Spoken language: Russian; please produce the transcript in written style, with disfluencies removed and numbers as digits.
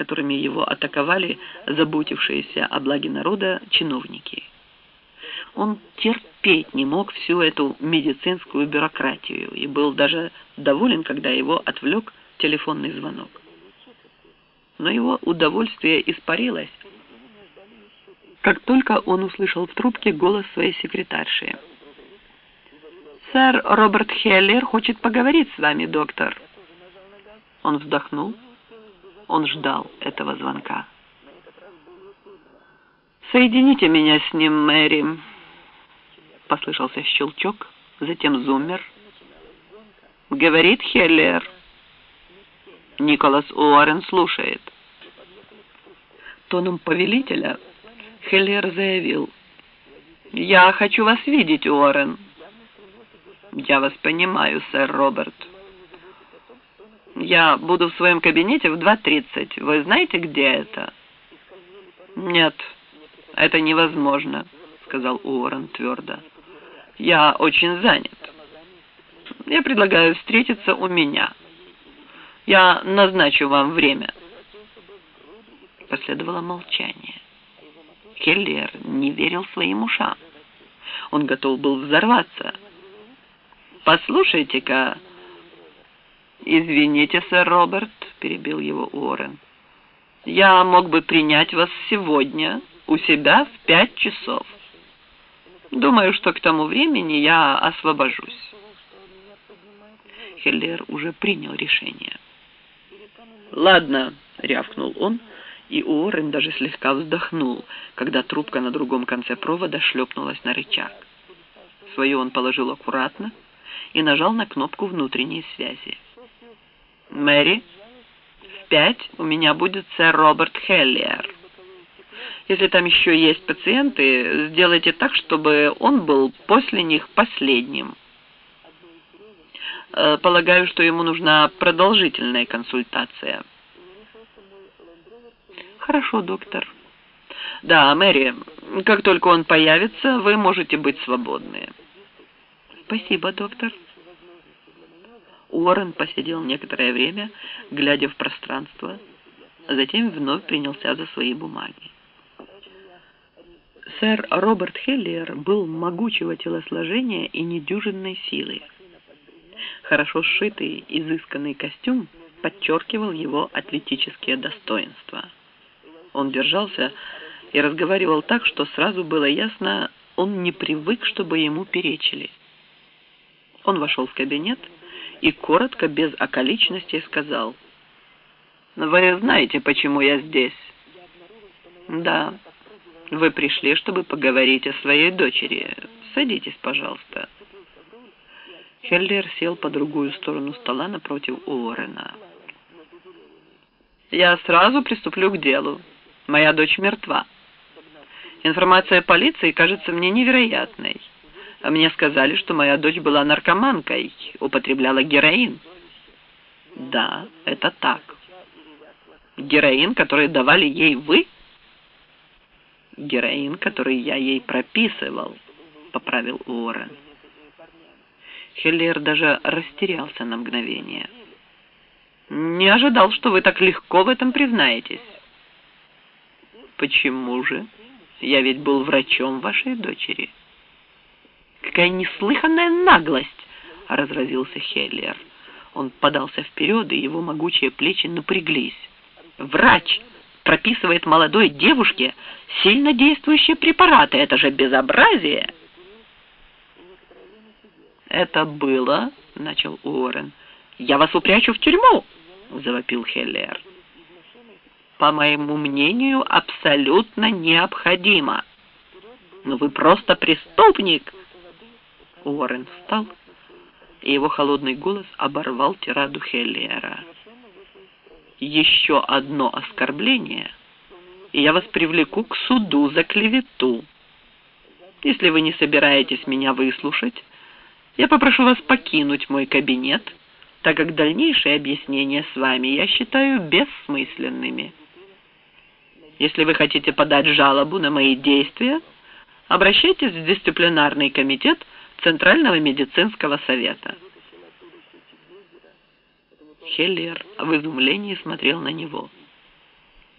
которыми его атаковали заботившиеся о благе народа чиновники. Он терпеть не мог всю эту медицинскую бюрократию и был даже доволен, когда его отвлек телефонный звонок. Но его удовольствие испарилось, как только он услышал в трубке голос своей секретарши. «Сэр Роберт Хеллер хочет поговорить с вами, доктор». Он вздохнул. Он ждал этого звонка. «Соедините меня с ним, Мэри». Послышался щелчок, затем зуммер. «Говорит Хеллер». Николас Уоррен слушает. Тоном повелителя Хеллер заявил: «Я хочу вас видеть, Уоррен». «Я вас понимаю, сэр Роберт. Я буду в своем кабинете в 2:30. Вы знаете, где это?» «Нет, это невозможно», — сказал Уоррен твердо. «Я очень занят. Я предлагаю встретиться у меня. Я назначу вам время». Последовало молчание. Хеллер не верил своим ушам. Он готов был взорваться. «Послушайте-ка...» «Извините, сэр Роберт», — перебил его Уоррен. «Я мог бы принять вас сегодня у себя в 5 часов. Думаю, что к тому времени я освобожусь». Хеллер уже принял решение. «Ладно», — рявкнул он, и Уоррен даже слегка вздохнул, когда трубка на другом конце провода шлепнулась на рычаг. Свою он положил аккуратно и нажал на кнопку внутренней связи. «Мэри, в 5 у меня будет сэр Роберт Хеллер. Если там еще есть пациенты, сделайте так, чтобы он был после них последним. Полагаю, что ему нужна продолжительная консультация». «Хорошо, доктор». «Да, Мэри, как только он появится, вы можете быть свободны». «Спасибо, доктор». Уоррен посидел некоторое время, глядя в пространство, а затем вновь принялся за свои бумаги. Сэр Роберт Хеллер был могучего телосложения и недюжинной силы. Хорошо сшитый, изысканный костюм подчеркивал его атлетические достоинства. Он держался и разговаривал так, что сразу было ясно, он не привык, чтобы ему перечили. Он вошел в кабинет и коротко, без околичностей, сказал: «Вы знаете, почему я здесь?» «Да, вы пришли, чтобы поговорить о своей дочери. Садитесь, пожалуйста». Хеллер сел по другую сторону стола напротив Уоррена. «Я сразу приступлю к делу. Моя дочь мертва. Информация полиции кажется мне невероятной. Мне сказали, что моя дочь была наркоманкой, употребляла героин». «Да, это так». «Героин, который давали ей вы?» «Героин, который я ей прописывал», — поправил Уоррен. Хеллер даже растерялся на мгновение. «Не ожидал, что вы так легко в этом признаетесь». «Почему же? Я ведь был врачом вашей дочери». «Какая неслыханная наглость!» — разразился Хеллер. Он подался вперед, и его могучие плечи напряглись. «Врач прописывает молодой девушке сильнодействующие препараты. Это же безобразие!» «Это было...» — начал Уоррен. «Я вас упрячу в тюрьму!» — завопил Хеллер. «По моему мнению, абсолютно необходимо. Но вы просто преступник!» Уоррен встал, и его холодный голос оборвал тираду Хеллера. «Еще одно оскорбление, и я вас привлеку к суду за клевету. Если вы не собираетесь меня выслушать, я попрошу вас покинуть мой кабинет, так как дальнейшие объяснения с вами я считаю бессмысленными. Если вы хотите подать жалобу на мои действия, обращайтесь в дисциплинарный комитет Центрального медицинского совета». Хеллер в изумлении смотрел на него.